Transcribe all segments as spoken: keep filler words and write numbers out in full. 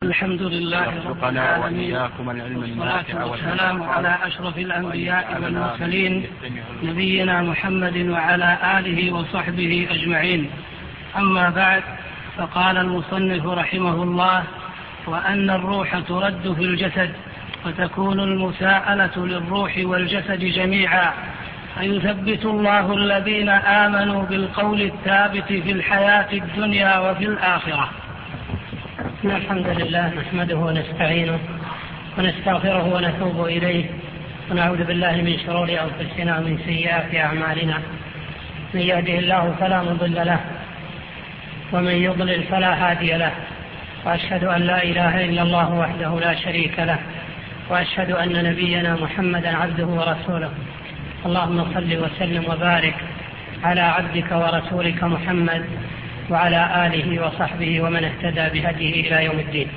الحمد لله رب العالمين، والصلاة والسلام على أشرف الأنبياء والمرسلين نبينا محمد وعلى آله وصحبه أجمعين. أما بعد، فقال المصنف رحمه الله: وأن الروح ترد في الجسد، وتكون المساءلة للروح والجسد جميعا، فيثبت الله الذين آمنوا بالقول الثابت في الحياة الدنيا وفي الآخرة. الحمد لله نحمده ونستعينه ونستغفره ونتوب إليه، ونعوذ بالله من شرور أنفسنا ومن سيئات أعمالنا. من يهده الله فلا مضل له، ومن يضلل فلا هادي له، وأشهد أن لا إله إلا الله وحده لا شريك له، وأشهد أن نبينا محمدا عبده ورسوله. اللهم صل وسلم وبارك على عبدك ورسولك محمد وعلى آله وصحبه ومن اهتدى بهديه إلى يوم الدين.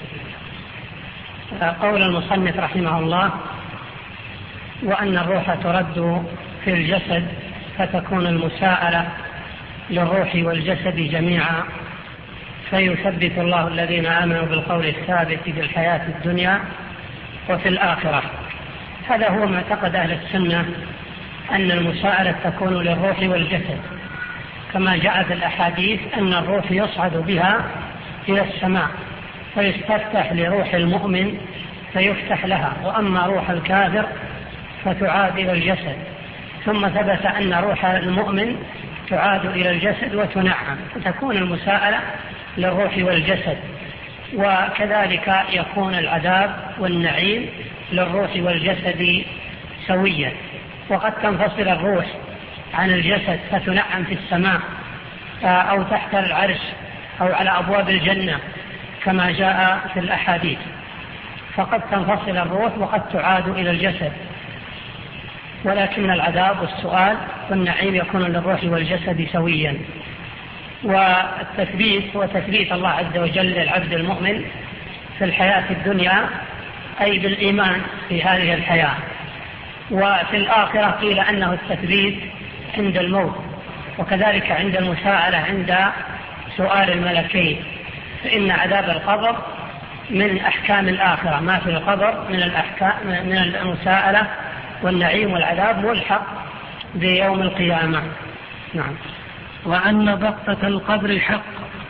قول المصنف رحمه الله: وأن الروح ترد في الجسد، فتكون المساءلة للروح والجسد جميعا، فيثبت الله الذين آمنوا بالقول الثابت في الحياة الدنيا وفي الآخرة. هذا هو معتقد أهل السنة، أن المساءلة تكون للروح والجسد، كما جاء في الأحاديث أن الروح يصعد بها إلى السماء فيستفتح لروح المؤمن فيفتح لها، وأما روح الكافر فتعاد إلى الجسد. ثم ثبت أن روح المؤمن تعاد إلى الجسد وتنعم، فتكون المساءلة للروح والجسد. وكذلك يكون العذاب والنعيم للروح والجسد سويا. وقد تنفصل الروح عن الجسد فتنعم في السماء أو تحت العرش أو على أبواب الجنة كما جاء في الأحاديث، فقد تنفصل الروح وقد تعاد إلى الجسد. ولكن العذاب والسؤال والنعيم يكون للروح والجسد سويا. والتثبيت هو تثبيت الله عز وجل للعبد المؤمن في الحياة الدنيا، أي بالإيمان في هذه الحياة. وفي الآخرة قيل أنه التثبيت عند الموت، وكذلك عند المساءلة عند سؤال الملكين، فإن عذاب القبر من أحكام الآخرة، ما في القبر من الأحكام من المساءلة والنعيم والعذاب ملحق بيوم القيامة. نعم. وأن بغتة القبر حق،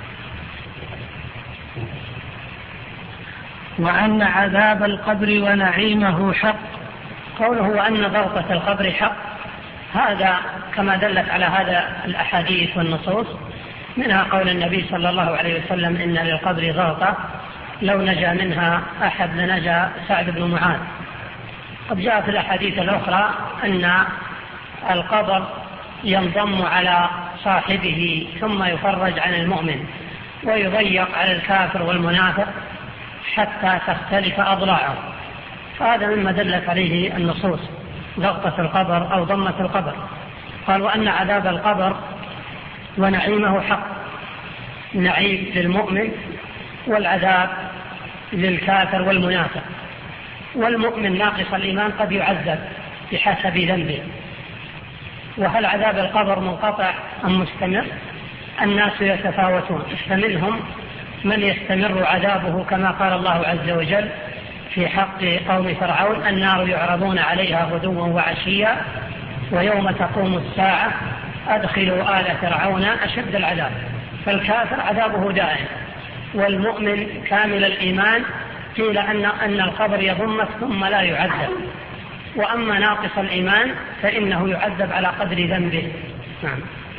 وأن عذاب القبر ونعيمه حق. قوله وأن بغتة القبر حق، هذا كما دلت على هذا الأحاديث والنصوص، منها قول النبي صلى الله عليه وسلم: إن للقبر غلطة لو نجا منها أحد لنجا سعد بن معاذ. قد جاء في الأحاديث الأخرى أن القبر ينضم على صاحبه ثم يفرج عن المؤمن، ويضيق على الكافر والمنافق حتى تختلف أضلاعه. فهذا مما دلت عليه النصوص، ضغطة القبر أو ضمة القبر. قال: وأن عذاب القبر ونعيمه حق، نعيم للمؤمن والعذاب للكافر والمنافق. والمؤمن ناقص الإيمان قد يعذب بحسب ذنبه. وهل عذاب القبر منقطع أم مستمر؟ الناس يتفاوتون، فمنهم من يستمر عذابه كما قال الله عز وجل في حق قوم فرعون: النار يعرضون عليها غدوا وعشيا ويوم تقوم الساعة أدخلوا آل فرعون أشد العذاب. فالكافر عذابه دائم، والمؤمن كامل الإيمان قيل أن, أن القبر يضمه ثم لا يعذب. وأما ناقص الإيمان فإنه يعذب على قدر ذنبه. نعم.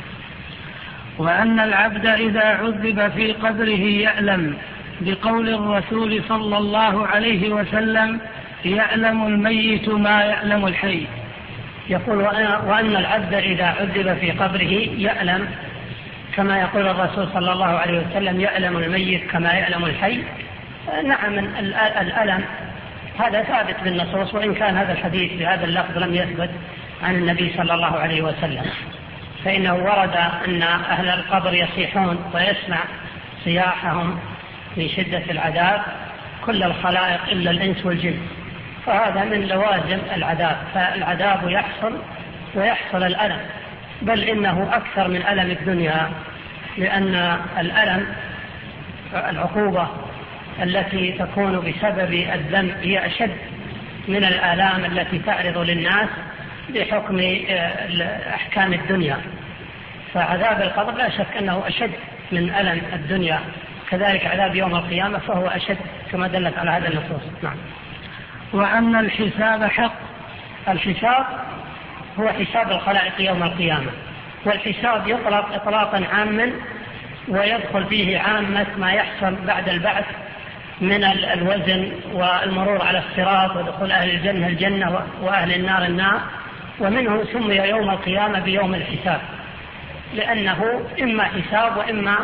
وأن العبد إذا عذب في قبره يألم، بقول الرسول صلى الله عليه وسلم: يألم الميت ما يألم الحي. يقول: وأن العبد إذا عذب في قبره يألم، كما يقول الرسول صلى الله عليه وسلم: يألم الميت كما يألم الحي. نعم، الألم هذا ثابت بالنصوص، وإن كان هذا الحديث بهذا اللفظ لم يثبت عن النبي صلى الله عليه وسلم، فإنه ورد أن أهل القبر يصيحون ويسمع صياحهم في شدة العذاب كل الخلائق إلا الإنس والجن، فهذا من لوازم العذاب. فالعذاب يحصل ويحصل الألم، بل إنه أكثر من ألم الدنيا، لأن الألم العقوبة التي تكون بسبب الذنب هي أشد من الآلام التي تعرض للناس بحكم أحكام الدنيا. فعذاب القبر لا شك أنه أشد من ألم الدنيا، كذلك عذاب يوم القيامة فهو أشد كما دلت على هذا النصوص. نعم. وأن الحساب حق. الحساب هو حساب الخلائق يوم القيامة، والحساب يطلق إطلاقا عاما ويدخل فيه عامة ما يحصل بعد البعث من الوزن والمرور على الصراط ودخول أهل الجنة الجنة وأهل النار النار، ومنه سمي يوم القيامة بيوم الحساب، لأنه إما حساب وإما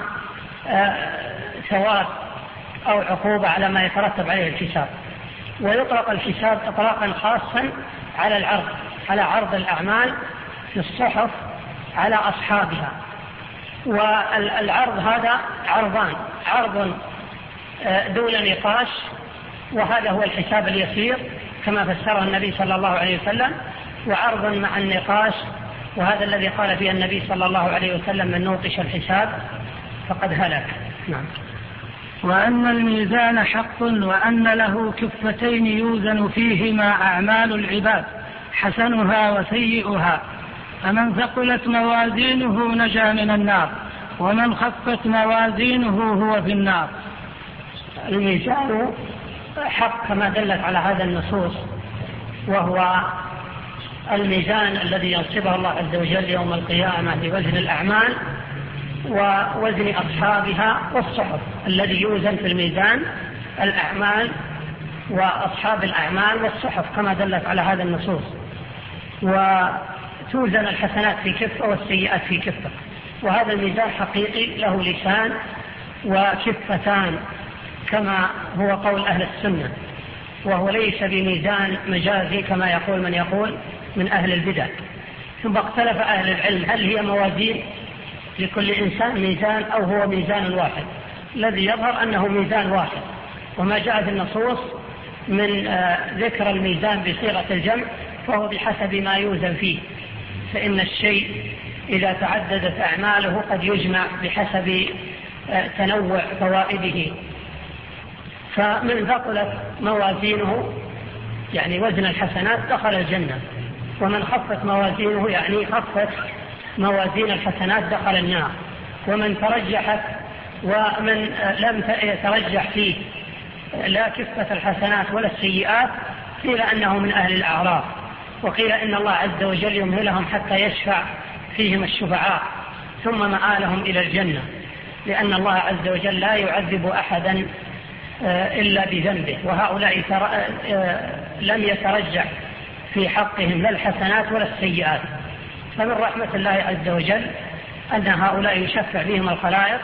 ثواب أو عقوبة على ما يترتب عليه الحساب. ويطلق الحساب إطلاقا خاصا على العرض، على عرض الأعمال في الصحف على أصحابها. والعرض هذا عرضان: عرض دون نقاش، وهذا هو الحساب اليسير كما فسره النبي صلى الله عليه وسلم، وعرض مع النقاش، وهذا الذي قال فيه النبي صلى الله عليه وسلم: من نوقش الحساب فقد هلك. نعم. وأن الميزان حق، وأن له كفتين يوزن فيهما أعمال العباد حسنها وسيئها، فمن ثقلت موازينه نجا من النار، ومن خفت موازينه هو في النار. الميزان حق كما دلت على هذا النصوص، وهو الميزان الذي ينصبه الله عز وجل يوم القيامة لوزن الأعمال ووزن أصحابها والصحف، الذي يوزن في الميزان الأعمال وأصحاب الأعمال والصحف كما دلت على هذا النصوص. وتوزن الحسنات في كفة والسيئات في كفة، وهذا الميزان حقيقي له لسان وكفتان كما هو قول أهل السنة، وهو ليس بميزان مجازي كما يقول من يقول من أهل البدع. ثم اختلف أهل العلم هل هي موازين لكل إنسان ميزان أو هو ميزان واحد. الذي يظهر أنه ميزان واحد، وما جاء في النصوص من ذكر الميزان بصيغة الجمع فهو بحسب ما يوزن فيه، فإن الشيء إذا تعددت أعماله قد يجمع بحسب تنوع فوائده. فمن ثقلت موازينه يعني وزن الحسنات دخل الجنة، ومن خفت موازينه يعني خفت موازين الحسنات دخل النار، ومن ترجحت ومن لم يترجح فيه لا كفة الحسنات ولا السيئات قيل أنه من أهل الأعراف، وقيل إن الله عز وجل يمهلهم حتى يشفع فيهم الشفعاء ثم مآلهم إلى الجنة، لأن الله عز وجل لا يعذب أحدا إلا بذنبه، وهؤلاء لم يترجح في حقهم لا الحسنات ولا السيئات. فمن رحمة الله عز وجل أن هؤلاء يشفع بهم الخلائق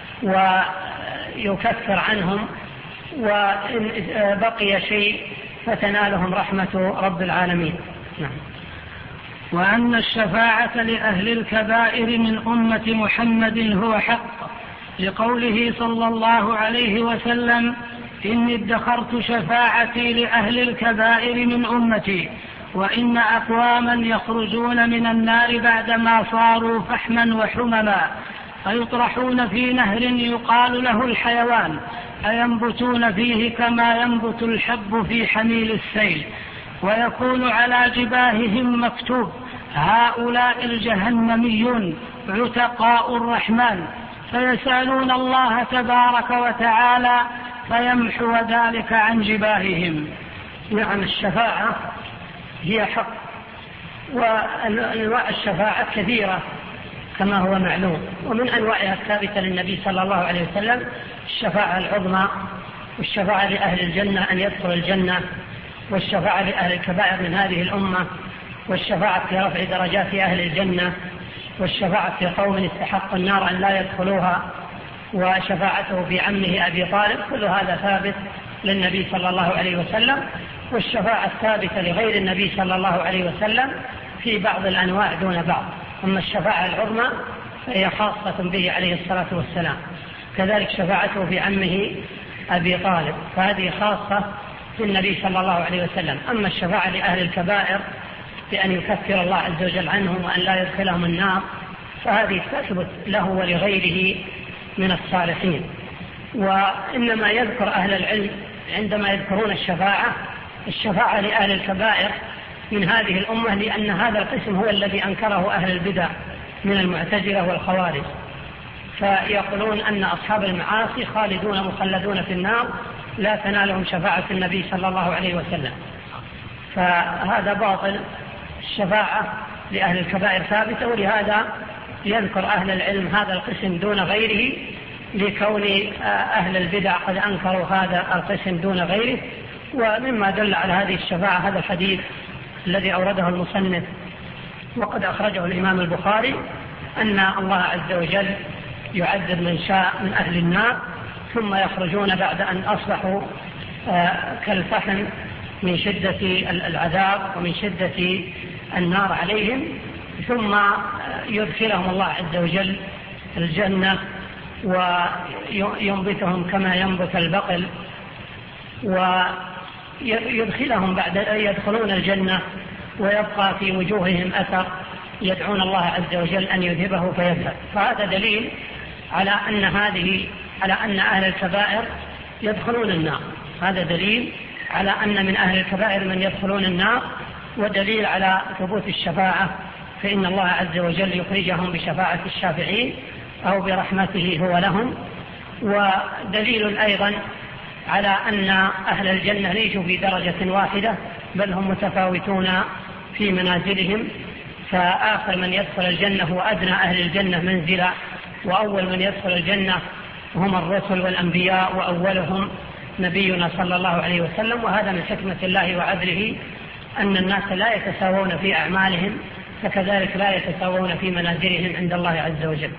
ويكفر عنهم، وإن بقي شيء فتنالهم رحمة رب العالمين. نعم. وأن الشفاعة لأهل الكبائر من أمة محمد هو حق، لقوله صلى الله عليه وسلم: إني ادخرت شفاعتي لأهل الكبائر من أمتي، وإن أقواما يخرجون من النار بعدما صاروا فحما وحمما، فيطرحون في نهر يقال له الحيوان، أينبتون فيه كما ينبت الحب في حميل السيل، ويكون على جباههم مكتوب: هؤلاء الجهنميون عتقاء الرحمن، فيسألون الله تبارك وتعالى فيمحو ذلك عن جباههم. نعم. الشفاعة هي حق، وأنواع الشفاعة كثيرة كما هو معلوم، ومن أنواعها الثابتة للنبي صلى الله عليه وسلم الشفاعة العظمى، والشفاعة لأهل الجنة أن يدخل الجنة، والشفاعة لأهل الكبائر من هذه الأمة، والشفاعة في رفع درجات أهل الجنة، والشفاعة في قوم استحق النار أن لا يدخلوها، وشفاعته في عمه أبي طالب، كل هذا ثابت للنبي صلى الله عليه وسلم. والشفاعة الثابتة لغير النبي صلى الله عليه وسلم في بعض الأنواع دون بعض. أما الشفاعة العظمى فهي خاصة به عليه الصلاة والسلام، كذلك شفاعته في عمه أبي طالب فهذه خاصة بالنبي صلى الله عليه وسلم. أما الشفاعة لأهل الكبائر بأن يكفر الله عز وجل عنهم وأن لا يدخلهم النار فهذه تثبت له ولغيره من الصالحين. وإنما يذكر أهل العلم عندما يذكرون الشفاعة الشفاعة لأهل الكبائر من هذه الأمة، لأن هذا القسم هو الذي أنكره أهل البدع من المعتزلة والخوارج، فيقولون أن أصحاب المعاصي خالدون مخلدون في النار لا تنالهم شفاعة النبي صلى الله عليه وسلم، فهذا باطل. الشفاعة لأهل الكبائر ثابتة، ولهذا يذكر أهل العلم هذا القسم دون غيره، لكون أهل البدع قد أنكروا هذا القسم دون غيره. ومما دل على هذه الشفاعة هذا الحديث الذي أورده المصنف وقد أخرجه الإمام البخاري، أن الله عز وجل يعذب من شاء من أهل النار ثم يخرجون بعد أن أصبحوا كالفحم من شدة العذاب ومن شدة النار عليهم، ثم يدخلهم الله عز وجل الجنة وينبتهم كما ينبت البقل، ويدخلهم بعد يدخلون الجنة ويبقى في وجوههم أثر يدعون الله عز وجل أن يذهبه فيذهب. فهذا دليل على أن هذه على أن أهل الكبائر يدخلون النار، هذا دليل على أن من أهل الكبائر من يدخلون النار، ودليل على ثبوت الشفاعة، فإن الله عز وجل يخرجهم بشفاعة الشافعين أو برحمته هو لهم. ودليل أيضا على أن أهل الجنة ليسوا في درجة واحدة، بل هم متفاوتون في منازلهم، فآخر من يدخل الجنة هو أدنى أهل الجنة منزلا، وأول من يدخل الجنة هم الرسل والأنبياء، وأولهم نبينا صلى الله عليه وسلم. وهذا من حكمة الله وعدله أن الناس لا يتساوون في أعمالهم، فكذلك لا يتساوون في منازلهم عند الله عز وجل.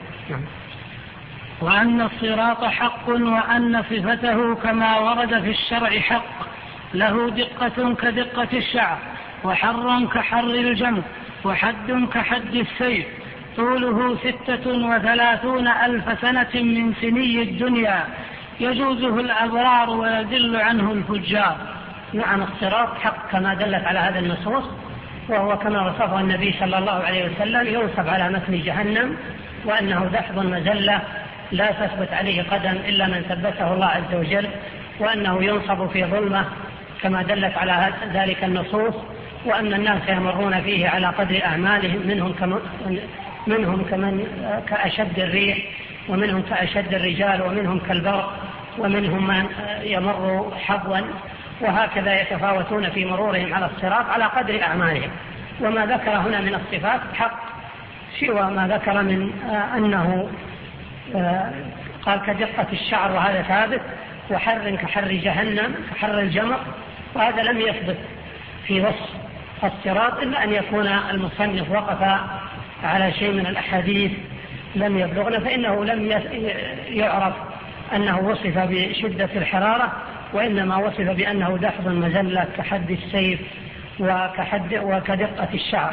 وأن الصراط حق، وأن صفته كما ورد في الشرع حق، له دقة كدقة الشعر، وحر كحر الجمر، وحد كحد السيف، طوله ستة وثلاثون ألف سنة من سني الدنيا، يجوزه الأبرار ويذل عنه الفجار. نعم، الصراط حق كما دلت على هذا النصوص، وهو كما وصفه النبي صلى الله عليه وسلم ينصب على متن جهنم، وأنه دحض مزلة لا تثبت عليه قدم إلا من ثبته الله عز وجل، وأنه ينصب في ظلمة كما دلت على ذلك النصوص، وأن الناس يمرون فيه على قدر أعمالهم، منهم كمن, منهم كمن كأشد الريح، ومنهم كأشد الرجال، ومنهم كالبرق، ومنهم من يمر حظوا، وهكذا يتفاوتون في مرورهم على الصراط على قدر أعمالهم. وما ذكر هنا من الصفات حق، سوى ما ذكر من أنه قال كدقة الشعر، وهذا ثابت، وحر كحر جهنم كحر الجمر، وهذا لم يثبت في وصف الصراط، إلا أن يكون المصنف وقف على شيء من الأحاديث لم يبلغنا، فإنه لم يعرف أنه وصف بشدة الحرارة، وإنما وصف بأنه دحض مزلة كحد السيف وكحد وكدقة الشعر.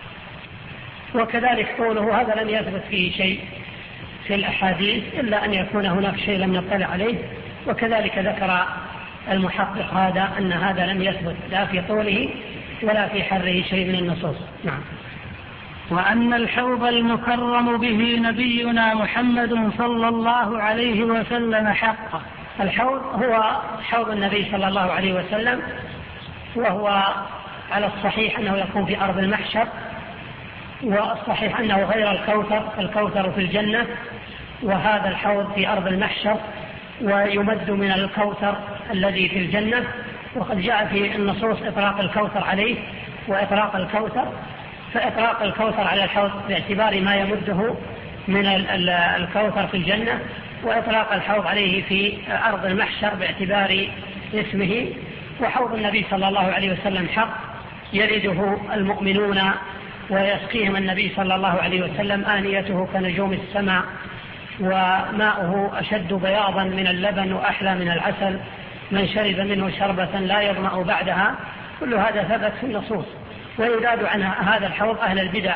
وكذلك قوله هذا لم يثبت فيه شيء في الأحاديث، إلا أن يكون هناك شيء لم نطلع عليه. وكذلك ذكر المحقق هذا أن هذا لم يثبت لا في طوله ولا في حره شيء من النصوص. نعم. وأن الحوض المكرم به نبينا محمد صلى الله عليه وسلم حق. الحوض هو حوض النبي صلى الله عليه وسلم، وهو على الصحيح أنه يكون في أرض المحشر، والصحيح أنه غير الكوثر، الكوثر في الجنة، وهذا الحوض في أرض المحشر، ويمد من الكوثر الذي في الجنة. وقد جاء في النصوص إطلاق الكوثر عليه وإطلاق الكوثر، فإطلاق الكوثر على الحوض باعتبار ما يمده من الكوثر في الجنة، وإطلاق الحوض عليه في أرض المحشر باعتبار اسمه. وحوض النبي صلى الله عليه وسلم حق، يرده المؤمنون ويسقيهم النبي صلى الله عليه وسلم، آنيته كنجوم السماء، وماؤه أشد بياضا من اللبن وأحلى من العسل، من شرب منه شربة لا يظمأ بعدها. كل هذا ثبت في النصوص. ويذاد عن هذا الحوض أهل البدع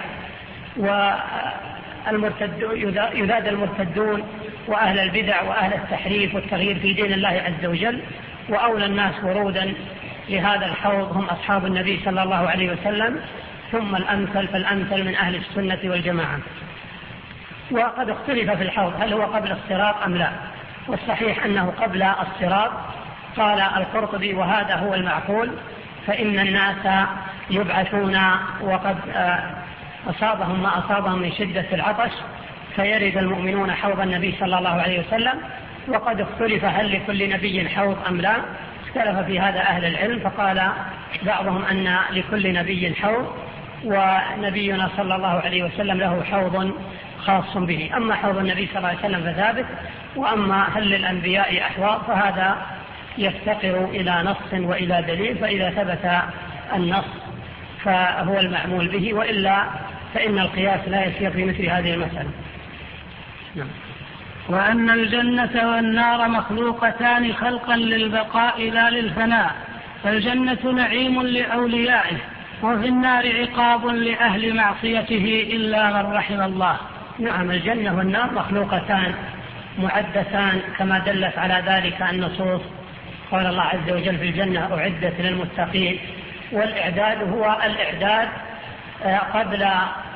ويذاد المرتدون وأهل البدع وأهل التحريف والتغيير في دين الله عز وجل. وأولى الناس ورودا لهذا الحوض هم أصحاب النبي صلى الله عليه وسلم، ثم الأمثل فالأمثل من أهل السنة والجماعة. وقد اختلف في الحوض هل هو قبل الصراط أم لا، والصحيح أنه قبل الصراط. قال القرطبي وهذا هو المعقول، فإن الناس يبعثون وقد أصابهم ما أصابهم من شدة العطش، فيرد المؤمنون حوض النبي صلى الله عليه وسلم. وقد اختلف هل لكل نبي حوض أم لا، اختلف في هذا أهل العلم، فقال بعضهم أن لكل نبي حوض، ونبينا صلى الله عليه وسلم له حوض خاص به. أما حوض النبي صلى الله عليه وسلم فثابت، وأما هل للأنبياء أحواض فهذا يفتقر إلى نص وإلى دليل، فإذا ثبت النص فهو المعمول به، وإلا فإن القياس لا يسير في مثل هذه المسألة. نعم. وأن الجنة والنار مخلوقتان خلقا للبقاء لا للفناء، فالجنة نعيم لأوليائه، وفي النار عقاب لأهل معصيته إلا من رحم الله. نعم، الجنة والنار مخلوقتان معدتان كما دلت على ذلك النصوص. قال الله عز وجل في الجنة أعدت للمتقين، والإعداد هو الإعداد قبل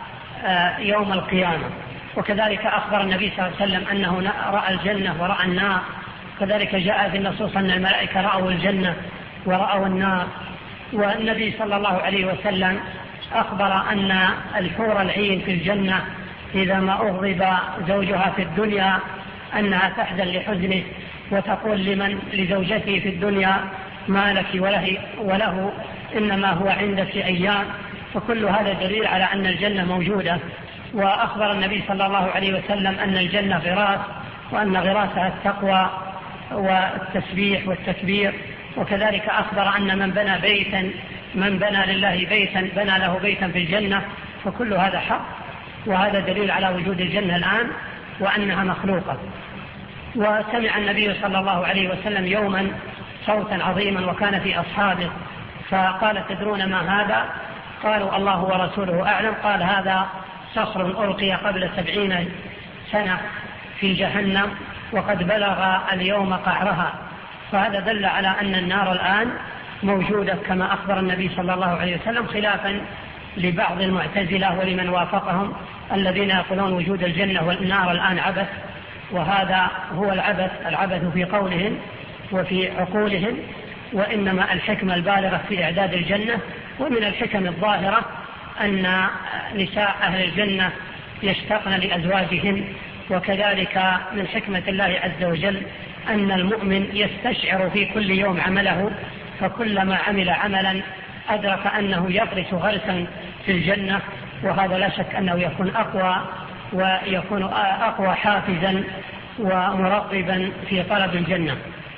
يوم القيامة. وكذلك أخبر النبي صلى الله عليه وسلم أنه رأى الجنة ورأى النار، كذلك جاء في النصوص أن الملائكة رأوا الجنة ورأوا النار. والنبي صلى الله عليه وسلم أخبر أن الحور العين في الجنة إذا ما أغضب زوجها في الدنيا أنها تحزن لحزنه، وتقول لمن لزوجته في الدنيا ما لك وله, وله إنما هو عندك أيام. فكل هذا دليل على أن الجنة موجودة. وأخبر النبي صلى الله عليه وسلم أن الجنة غراس، وأن غراسها التقوى والتسبيح والتكبير. وكذلك أخبر أن من بنى بيتا من بنى لله بيتا بنى له بيتا في الجنة. فكل هذا حق، وهذا دليل على وجود الجنة الآن وأنها مخلوقة. وسمع النبي صلى الله عليه وسلم يوما صوتا عظيما وكان في أصحابه، فقال تدرون ما هذا؟ قالوا الله ورسوله أعلم. قال هذا صخر ألقي قبل سبعين سنة في جهنم وقد بلغ اليوم قعرها. فهذا دل على أن النار الآن موجودة كما أخبر النبي صلى الله عليه وسلم، خلافا لبعض المعتزلة ولمن وافقهم الذين يقولون وجود الجنة والنار الآن عبث. وهذا هو العبث العبث في قولهم وفي عقولهم، وإنما الحكمة البالغة في إعداد الجنة. ومن الحكم الظاهرة أن نساء أهل الجنة يشتقن لأزواجهن، وكذلك من حكمة الله عز وجل أن المؤمن يستشعر في كل يوم عمله، فكلما عمل عملا أدرك أنه يغرس غرسا في الجنة، وهذا لا شك أنه يكون أقوى ويكون أقوى حافزا ومرغبا في طلب الجنة.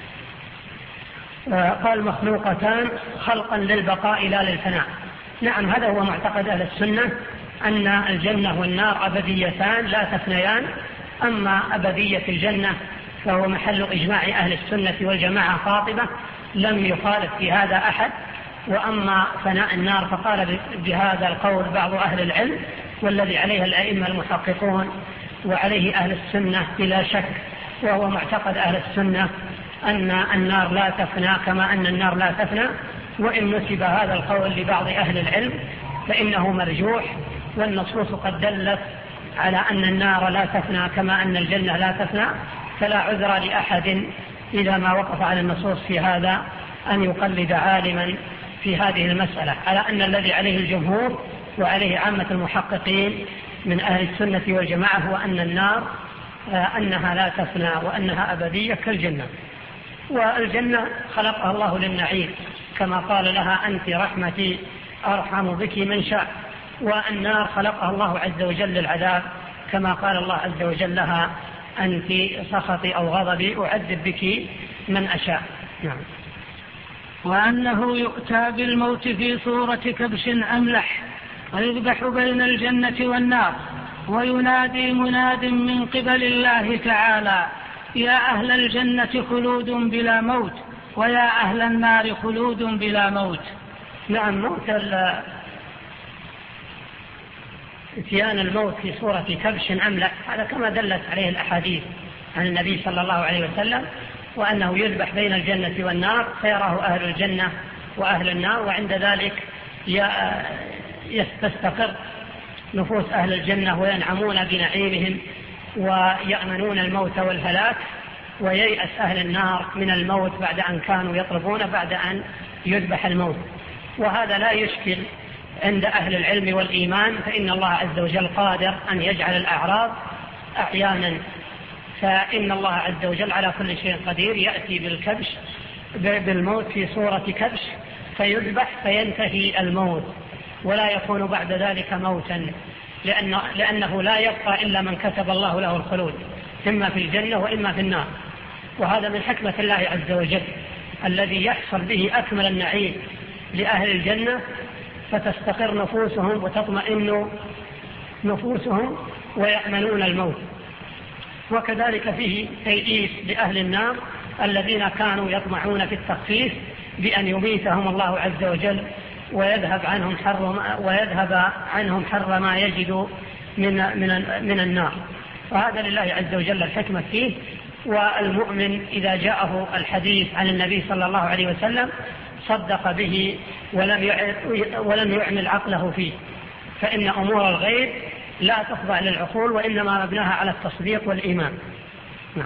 قال مخلوقتان خلقا للبقاء لا للفناء. نعم، هذا هو معتقد أهل السنة، أن الجنة والنار أبديتان لا تفنيان. أما أبدية الجنة فهو محل إجماع أهل السنة والجماعة قاطبة، لم يخالف في هذا أحد. وأما فناء النار فقال بهذا القول بعض أهل العلم، والذي عليه الأئمة المحققون وعليه أهل السنة بلا شك، وهو معتقد أهل السنة أن النار لا تفنى كما أن النار لا تفنى. وإن نسب هذا القول لبعض أهل العلم فإنه مرجوح، والنصوص قد دلت على أن النار لا تفنى كما أن الجنة لا تفنى، فلا عذر لأحد إذا ما وقف على النصوص في هذا أن يقلد عالما في هذه المسألة، على أن الذي عليه الجمهور وعليه عامة المحققين من أهل السنة والجماعة هو أن النار أنها لا تفنى وأنها أبدية كالجنة. والجنة خلقها الله للنعيم كما قال لها أنت رحمتي أرحم بك من شاء، والنار خلقها الله عز وجل للعذاب كما قال الله عز وجل لها أنت سخطي أو غضبي أعذب بك من أشاء. نعم. وأنه يؤتى بالموت في صورة كبش أملح ويذبح بين الجنة والنار، وينادي مناد من قبل الله تعالى يا أهل الجنة خلود بلا موت، ويا أهل النار خلود بلا موت. نعم، موت اتيان الموت في صورة كبش أملح هذا كما دلت عليه الأحاديث عن النبي صلى الله عليه وسلم، وأنه يذبح بين الجنة والنار فيراه أهل الجنة وأهل النار، وعند ذلك يستقر نفوس أهل الجنة وينعمون بنعيمهم ويأمنون الموت والهلاك، وييأس أهل النار من الموت بعد أن كانوا يطلبون بعد أن يذبح الموت. وهذا لا يشكل عند أهل العلم والإيمان، فإن الله عز وجل قادر أن يجعل الأعراض أعيانا، فإن الله عز وجل على كل شيء قدير، يأتي بالكبش بالموت في صورة كبش فيذبح فينتهي الموت، ولا يكون بعد ذلك موتا، لأنه, لأنه لا يبقى إلا من كتب الله له الخلود إما في الجنة وإما في النار. وهذا من حكمة الله عز وجل الذي يحصل به أكمل النعيم لأهل الجنة، فتستقر نفوسهم وتطمئن نفوسهم ويأمنون الموت. وكذلك فيه تيئيس لأهل النار الذين كانوا يطمعون في التخفيف بأن يميتهم الله عز وجل ويذهب عنهم حر ويذهب عنهم حر ما يجد من من من النار. وهذا لله عز وجل الحكمة فيه. والمؤمن إذا جاءه الحديث عن النبي صلى الله عليه وسلم صدق به ولم ولم يعمل عقله فيه، فإن أمور الغيب لا تخضع للعقول وإنما مبناها على التصديق والإيمان. نعم.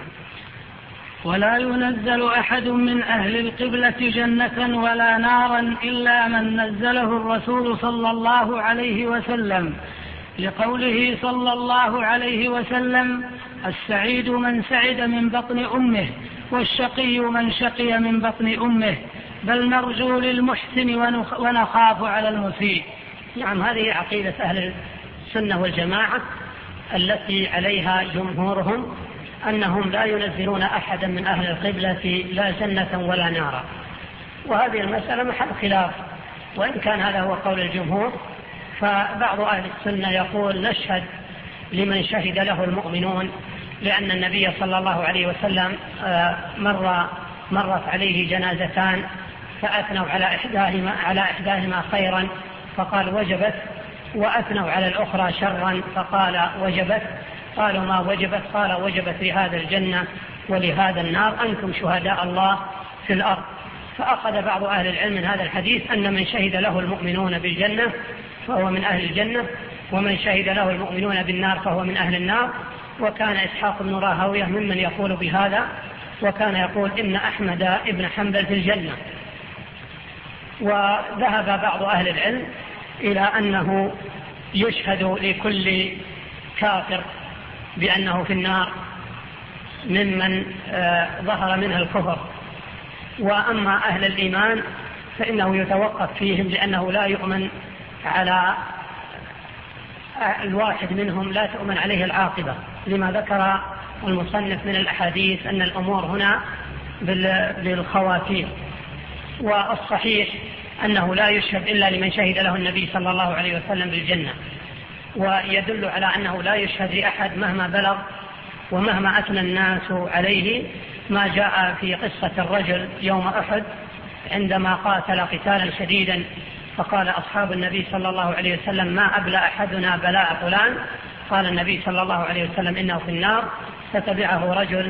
ولا ينزل أحد من أهل القبلة جنة ولا نارا إلا من نزله الرسول صلى الله عليه وسلم، لقوله صلى الله عليه وسلم: السعيد من سعد من بطن أمه، والشقي من شقي من بطن أمه، بل نرجو للمحسن ونخاف على المسيء. نعم، هذه عقيدة أهل السنة والجماعة التي عليها جمهورهم، أنهم لا ينزلون أحدا من أهل القبلة لا جنة ولا نارا. وهذه المسألة محل خلاف، وإن كان هذا هو قول الجمهور، فبعض أهل السنة يقول نشهد لمن شهد له المؤمنون، لأن النبي صلى الله عليه وسلم مر مرت عليه جنازتان فأثنوا على إحداهما, على إحداهما خيرا فقال وجبت، وأثنوا على الأخرى شرا فقال وجبت. قالوا ما وجبت؟ قال وجبت لهذا الجنة ولهذا النار، أنتم شهداء الله في الأرض. فأخذ بعض أهل العلم من هذا الحديث أن من شهد له المؤمنون بالجنة فهو من أهل الجنة، ومن شهد له المؤمنون بالنار فهو من أهل النار. وكان إسحاق بن راهويه ممن يقول بهذا، وكان يقول إن أحمد ابن حنبل في الجنة. وذهب بعض أهل العلم إلى أنه يشهد لكل كافر بأنه في النار ممن ظهر منها الكفر. وأما أهل الإيمان فإنه يتوقف فيهم، لأنه لا يؤمن على الواحد منهم، لا تؤمن عليه العاقبة، لما ذكر المصنف من الأحاديث أن الأمور هنا بالخواتيم. والصحيح أنه لا يشهد إلا لمن شهد له النبي صلى الله عليه وسلم بالجنة. ويدل على أنه لا يشهد لأحد مهما بلغ ومهما أثنى الناس عليه، ما جاء في قصة الرجل يوم أحد عندما قاتل قتالا شديدا، فقال أصحاب النبي صلى الله عليه وسلم ما أبلى أحدنا بلاء فلان، قال النبي صلى الله عليه وسلم إنه في النار. فتبعه رجل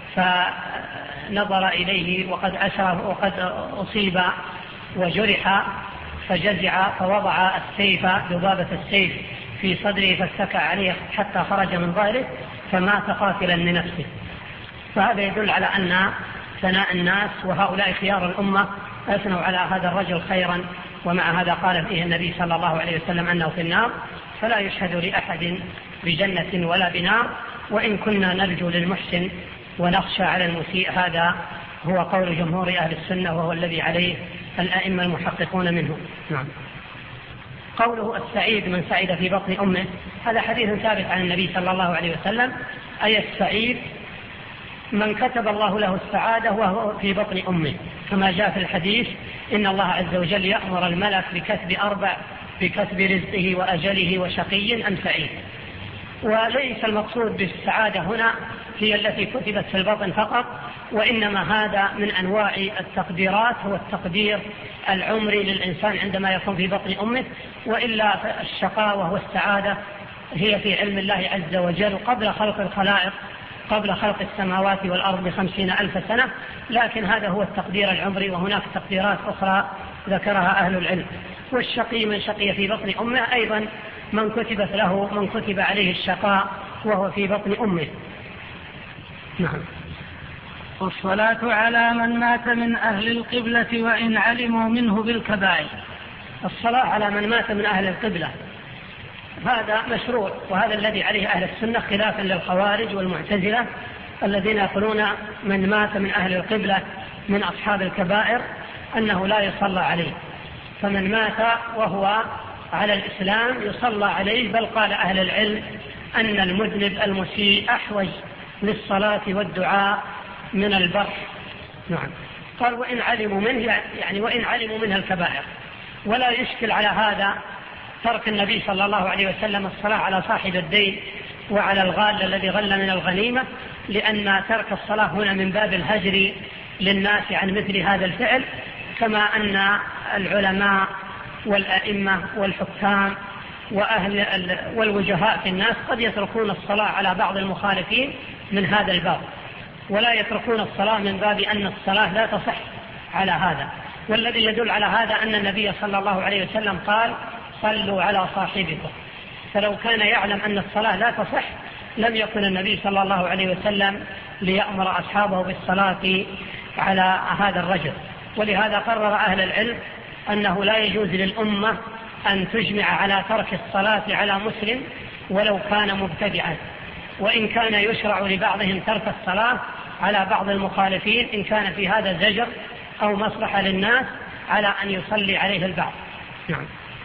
فنظر إليه وقد أسره وقد أصيب وجرح، فجزع فوضع السيف ذبابة السيف في صدره فاتكى عليه حتى خرج من ظهره فمات قاتلا لنفسه. فهذا يدل على أن ثناء الناس وهؤلاء خيار الأمة أثنوا على هذا الرجل خيرا، ومع هذا قال فيه النبي صلى الله عليه وسلم أنه في النار. فلا يشهد لأحد بجنة ولا بنار، وإن كنا نرجو للمحسن ونخشى على المسيء. هذا هو قول جمهور أهل السنة، وهو الذي عليه الأئمة المحققون منهم. نعم. قوله السعيد من سعيد في بطن أمه، هذا حديث ثابت عن النبي صلى الله عليه وسلم، أي السعيد من كتب الله له السعادة وهو في بطن أمه، كما جاء في الحديث إن الله عز وجل يأمر الملك بكتب أربع، بكتب رزقه وأجله وشقي أم سعيد. وليس المقصود بالسعادة هنا هي التي كتبت في البطن فقط، وإنما هذا من أنواع التقديرات، هو التقدير العمري للإنسان عندما يكون في بطن أمه. وإلا الشقاوة والسعادة هي في علم الله عز وجل قبل خلق الخلائق، قبل خلق السماوات والأرض بخمسين ألف سنة، لكن هذا هو التقدير العمري، وهناك تقديرات أخرى ذكرها أهل العلم. والشقي من شقي في بطن أمه أيضا من كتبت له من كتب عليه الشقاء وهو في بطن أمه. نعم. والصلاة على من مات من أهل القبلة وإن علموا منه بالكبائر. الصلاة على من مات من أهل القبلة هذا مشروع، وهذا الذي عليه أهل السنة خلافا للخوارج والمعتزلة الذين يقولون من مات من أهل القبلة من أصحاب الكبائر أنه لا يصلى عليه، فمن مات وهو على الإسلام يصلى عليه، بل قال أهل العلم أن المذنب المسيء أحوج للصلاة والدعاء من البر. نعم. قال وإن علموا منه، يعني وإن علموا منها الكبائر. ولا يشكل على هذا ترك النبي صلى الله عليه وسلم الصلاة على صاحب الدين وعلى الغال الذي غل من الغنيمة، لأن ترك الصلاة هنا من باب الهجر للناس عن مثل هذا الفعل، كما أن العلماء والأئمة والحكام وأهل والوجهاء في الناس قد يتركون الصلاة على بعض المخالفين من هذا الباب، ولا يتركون الصلاة من باب أن الصلاة لا تصح على هذا. والذي يدل على هذا أن النبي صلى الله عليه وسلم قال صلوا على صاحبكم، فلو كان يعلم أن الصلاة لا تصح لم يكن النبي صلى الله عليه وسلم ليأمر أصحابه بالصلاة على هذا الرجل. ولهذا قرر أهل العلم أنه لا يجوز للأمة أن تجمع على ترك الصلاة على مسلم ولو كان مبتدعا، وإن كان يشرع لبعضهم ترك الصلاة على بعض المخالفين إن كان في هذا زجر أو مصلحة للناس على أن يصلي عليه البعض. نعم.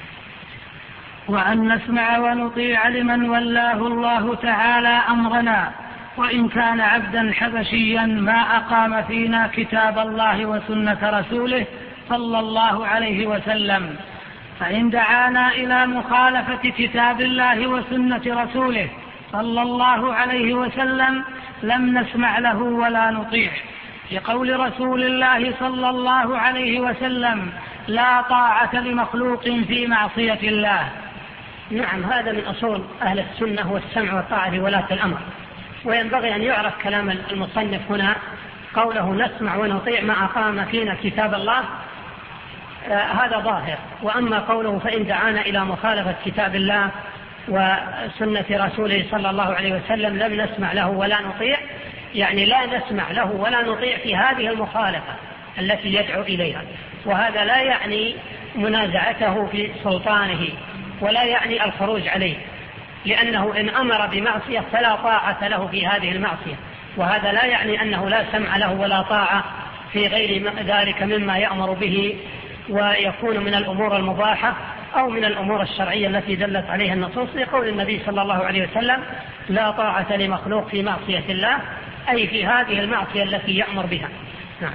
وأن نسمع ونطيع لمن ولاه الله تعالى أمرنا، وإن كان عبدا حبشيا ما أقام فينا كتاب الله وسنة رسوله صلى الله عليه وسلم، فإن دعانا إلى مخالفة كتاب الله وسنة رسوله صلى الله عليه وسلم لم نسمع له ولا نطيع، لقول رسول الله صلى الله عليه وسلم لا طاعة لمخلوق في معصية الله. نعم، هذا من أصول أهل السنة والسمع والطاعة لولاة الأمر. وينبغي أن يعرف كلام المصنف هنا، قوله نسمع ونطيع ما أقام فينا كتاب الله، آه هذا ظاهر. وأما قوله فإن دعانا إلى مخالفة كتاب الله وسنة رسوله صلى الله عليه وسلم لم نسمع له ولا نطيع، يعني لا نسمع له ولا نطيع في هذه المخالفة التي يدعو إليها. وهذا لا يعني منازعته في سلطانه ولا يعني الخروج عليه، لأنه إن أمر بمعصية فلا طاعة له في هذه المعصية، وهذا لا يعني أنه لا سمع له ولا طاعة في غير ذلك مما يأمر به ويكون من الأمور المباحة أو من الأمور الشرعية التي دلت عليها النصوص، لقول النبي صلى الله عليه وسلم لا طاعة لمخلوق في معصية الله، أي في هذه المعصية التي يأمر بها. نعم.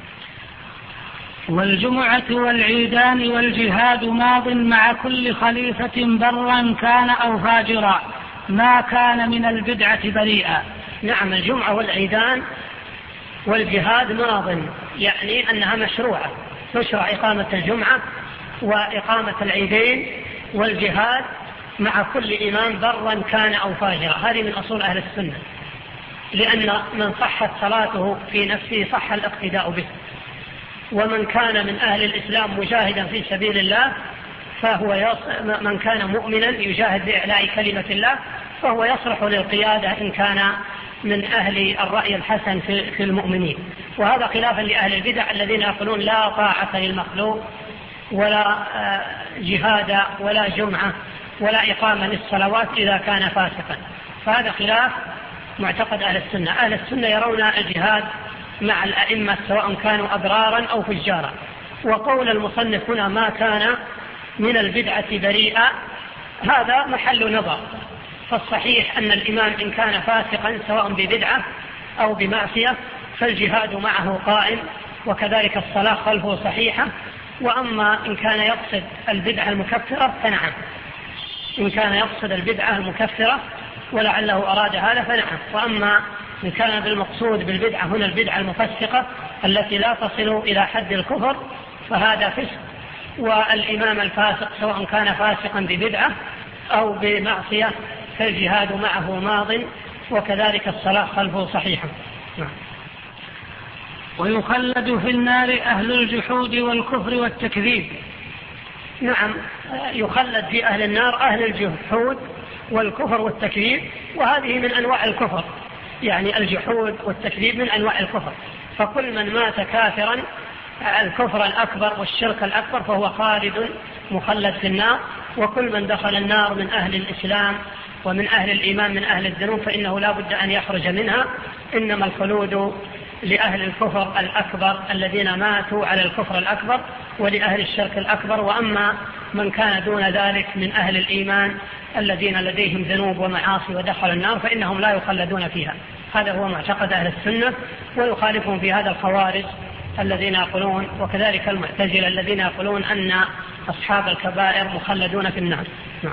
والجمعة والعيدان والجهاد ماض مع كل خليفة برا كان أو فاجرا ما كان من البدعة بريئا. نعم، الجمعة والعيدان والجهاد ماض، يعني أنها مشروعة، تشرع إقامة الجمعة وإقامة العيدين والجهاد مع كل إمام برا كان أو فاجرا. هذه من أصول أهل السنة، لأن من صحت صلاته في نفسه صح الاقتداء به، ومن كان من أهل الإسلام مجاهدا في سبيل الله فهو يص... من كان مؤمنا يجاهد بإعلاء كلمة الله فهو يصلح للقيادة إن كان من أهل الرأي الحسن في, في المؤمنين. وهذا خلافا لأهل البدع الذين يقولون لا طاعة للمخلوق ولا جهاد ولا جمعة ولا إقامة للصلوات إذا كان فاسقا، فهذا خلاف معتقد أهل السنة. أهل السنة يرون الجهاد مع الأئمة سواء كانوا أبرارا أو فجارا. وقول المصنف هنا ما كان من البدعة بريئا هذا محل نظر، فالصحيح أن الإمام إن كان فاسقا سواء ببدعة أو بمعصية فالجهاد معه قائم، وكذلك الصلاة خلفه صحيحة. وأما إن كان يقصد البدعة المكفرة فنعم، إن كان يقصد البدعة المكفرة ولعله أراد هذا فنعم. وأما إن كان بالمقصود بالبدعة هنا البدعة المفسقة التي لا تصل إلى حد الكفر فهذا فسق. والإمام الفاسق سواء كان فاسقا ببدعة أو بمعصية فالجهاد معه ماض، وكذلك الصلاة خلفه صحيحة. ويخلد في النار أهل الجحود والكفر والتكذيب. نعم، يخلد في أهل النار أهل الجحود والكفر والتكذيب، وهذه من أنواع الكفر، يعني الجحود والتكذيب من أنواع الكفر، فكل من مات كافرا الكفر الأكبر والشرك الأكبر فهو خالد مخلد في النار، وكل من دخل النار من أهل الإسلام ومن أهل الإيمان من أهل الذنوب فإنه لا بد أن يخرج منها، إنما الخلود لأهل الكفر الأكبر الذين ماتوا على الكفر الأكبر ولأهل الشرك الأكبر، وأما من كان دون ذلك من أهل الإيمان الذين لديهم ذنوب ومعاصي ودخلوا النار فإنهم لا يخلدون فيها. هذا هو معتقد أهل السنة، ويخالفهم في هذا الخوارج الذين يقولون، وكذلك المعتزلة الذين يقولون أن أصحاب الكبائر مخلدون في النار. نعم.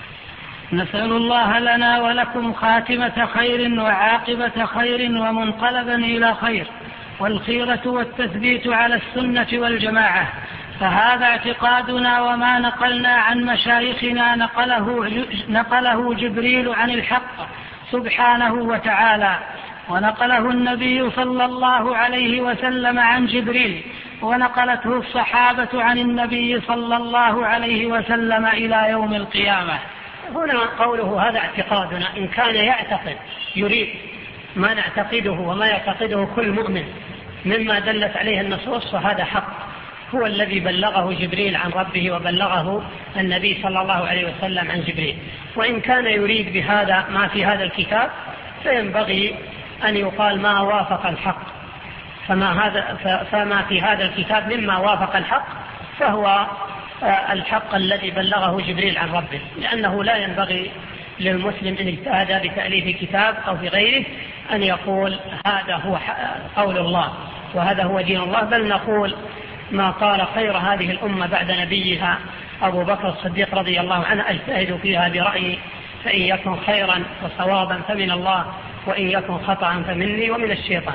نسأل الله لنا ولكم خاتمة خير وعاقبة خير ومنقلبا إلى خير، والخيرة والتثبيت على السنة والجماعة، فهذا اعتقادنا وما نقلنا عن مشايخنا نقله, نقله جبريل عن الحق سبحانه وتعالى، ونقله النبي صلى الله عليه وسلم عن جبريل، ونقلته الصحابة عن النبي صلى الله عليه وسلم إلى يوم القيامة. هنا قوله هذا اعتقادنا، إن كان يعتقد يريد ما نعتقده وما يعتقده كل مؤمن مما دلت عليه النصوص فهذا حق، هو الذي بلغه جبريل عن ربه وبلغه النبي صلى الله عليه وسلم عن جبريل. وإن كان يريد بهذا ما في هذا الكتاب فينبغي أن يقال ما وافق الحق، فما, هذا فما في هذا الكتاب مما وافق الحق فهو الحق الذي بلغه جبريل عن ربه، لأنه لا ينبغي للمسلم إن اجتهد بتأليف كتاب أو في غيره أن يقول هذا هو قول الله وهذا هو دين الله، بل نقول ما قال خير هذه الأمة بعد نبيها أبو بكر الصديق رضي الله عنه أجتهد فيها برأيي فإن يكن خيرا وصوابا فمن الله وإن يكن خطأ فمني ومن الشيطان.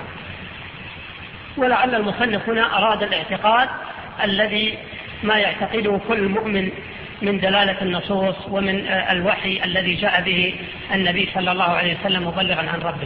ولعل المصنف هنا أراد الاعتقاد الذي ما يعتقده كل مؤمن من دلالة النصوص ومن الوحي الذي جاء به النبي صلى الله عليه وسلم مبلغا عن ربه.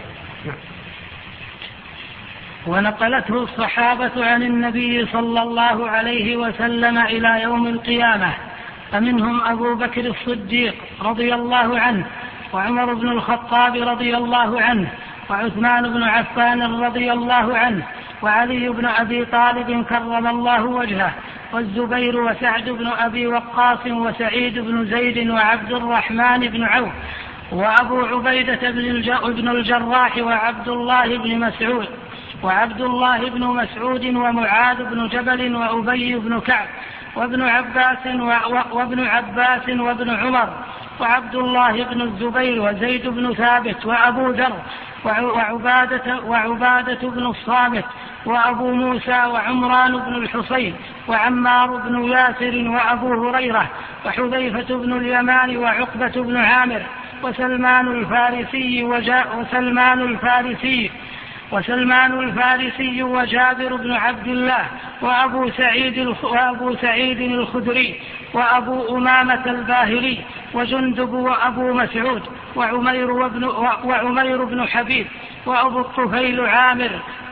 ونقلته الصحابة عن النبي صلى الله عليه وسلم إلى يوم القيامة، فمنهم أبو بكر الصديق رضي الله عنه، وعمر بن الخطاب رضي الله عنه، وعثمان بن عفان رضي الله عنه، وعلي بن أبي طالب كرم الله وجهه، والزبير وسعد بن أبي وقاص وسعيد بن زيد وعبد الرحمن بن عوف وأبو عبيدة بن الجراح وعبد الله بن مسعود وعبد الله بن مسعود ومعاذ بن جبل وأبي بن كعب وابن عباس وابن عباس وابن عمر وعبد الله بن الزبير وزيد بن ثابت وأبو ذر وعبادة, وعبادة بن الصامت وأبو موسى وعمران بن الحصين وعمار بن ياسر وأبو هريرة وحذيفة بن اليمان وعقبة بن عامر وسلمان الفارسي وجاء وسلمان الفارسي وسلمان الفارسي وجابر بن عبد الله وأبو سعيد, وأبو سعيد الخدري وأبو أمامة الباهلي وجندب وأبو مسعود وعمير, وابن وعمير بن حبيب وأبو الطفيل عامر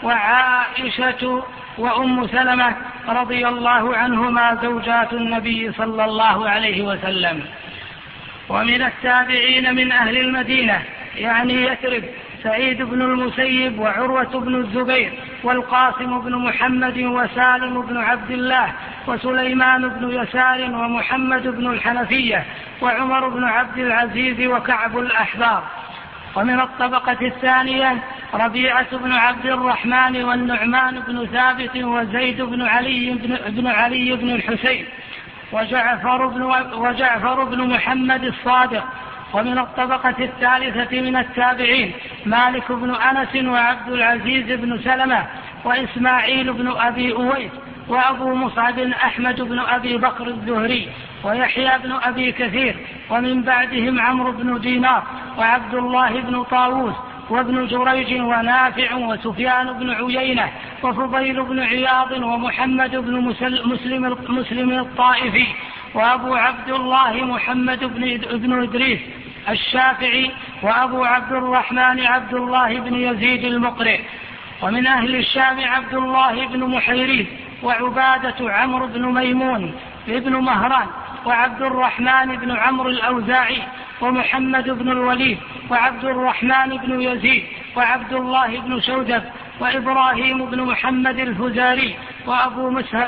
وعائشة وأم سلمة رضي الله عنهما زوجات النبي صلى الله عليه وسلم. ومن التابعين من أهل المدينة يعني يثرب سعيد بن المسيب وعروة بن الزبير والقاسم بن محمد وسالم بن عبد الله وسليمان بن يسار ومحمد بن الحنفية وعمر بن عبد العزيز وكعب الأحبار. ومن الطبقة الثانية ربيعة بن عبد الرحمن والنعمان بن ثابت وزيد بن علي بن, بن علي بن الحسين وجعفر بن, وجعفر بن محمد الصادق. ومن الطبقة الثالثة من التابعين مالك بن أنس وعبد العزيز بن سلمة وإسماعيل بن أبي أويس وأبو مصعب أحمد بن أبي بكر الزهري ويحيى بن أبي كثير. ومن بعدهم عمرو بن دينار وعبد الله بن طاووس وابن جريج ونافع وسفيان بن عيينة وفضيل بن عياض ومحمد بن مسلم, مسلم الطائفي وأبو عبد الله محمد بن إدريس الشافعي وأبو عبد الرحمن عبد الله بن يزيد المقرئ. ومن أهل الشام عبد الله بن محيريث وعبادة عمرو بن ميمون ابن مهران وعبد الرحمن بن عمرو الأوزاعي ومحمد بن الوليد وعبد الرحمن بن يزيد وعبد الله بن شودب وإبراهيم بن محمد الفزاري وأبو مسهر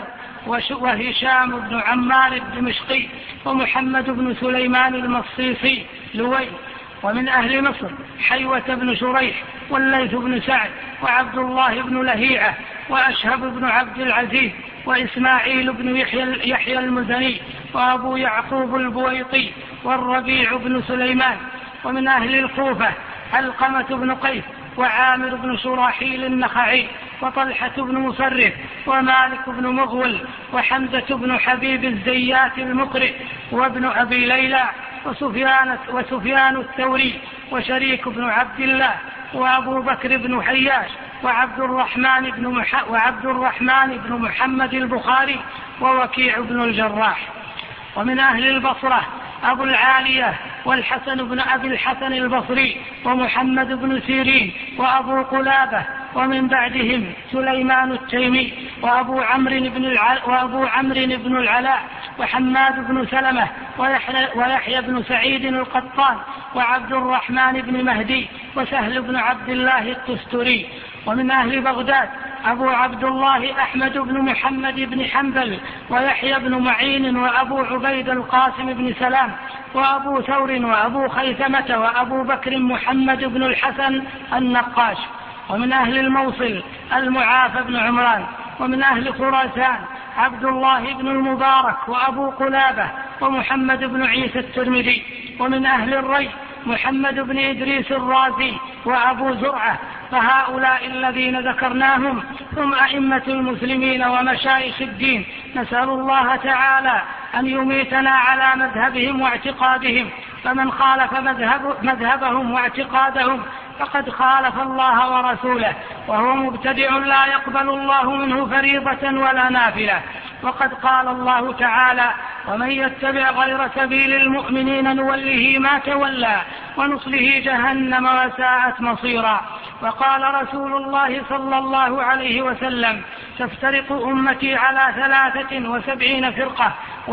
وهشام بن عمار الدمشقي ومحمد بن سليمان المصيصي لوي. ومن أهل مصر حيوة بن شريح والليث بن سعد وعبد الله بن لهيعة وأشهب بن عبد العزيز وإسماعيل بن يحيى, يحيى المزني وأبو يعقوب البويطي والربيع بن سليمان. ومن أهل الكوفة علقمة بن قيس وعامر بن شراحيل النخعي وطلحة بن مصرف ومالك بن مغول وحمزة بن حبيب الزيات المقرئ وابن أبي ليلى وسفيان, وسفيان الثوري وشريك بن عبد الله وأبو بكر بن حياش وعبد الرحمن بن, مح... وعبد الرحمن بن محمد البخاري ووكيع بن الجراح. ومن أهل البصرة أبو العالية والحسن بن أبي الحسن البصري ومحمد بن سيرين وأبو قلابة. ومن بعدهم سليمان التيمي وأبو عمرو بن العلاء وأبو عمرو بن العلاء وحماد بن سلمة ويحيى, ويحيى بن سعيد القطان وعبد الرحمن بن مهدي وسهل بن عبد الله التستري. ومن أهل بغداد أبو عبد الله أحمد بن محمد بن حنبل ويحيى بن معين وأبو عبيد القاسم بن سلام وأبو ثور وأبو خيثمة وأبو بكر محمد بن الحسن النقاش. ومن أهل الموصل المعافى بن عمران. ومن أهل خراسان عبد الله بن المبارك وأبو قلابة ومحمد بن عيسى الترمذي. ومن أهل الري محمد بن إدريس الرازي وأبو زرعة. فهؤلاء الذين ذكرناهم هم أئمة المسلمين ومشايخ الدين، نسأل الله تعالى أن يميتنا على مذهبهم واعتقادهم، فمن خالف مذهب مذهبهم واعتقادهم فقد خالف الله ورسوله، وهو مبتدع لا يقبل الله منه فريضة ولا نافلة. وقد قال الله تعالى: ومن يتبع غير سبيل المؤمنين نوله ما تولى ونصله جهنم وساءت مصيرا. وقال رسول الله صلى الله عليه وسلم: تفترق أمتي على ثلاثة وسبعين فرقة،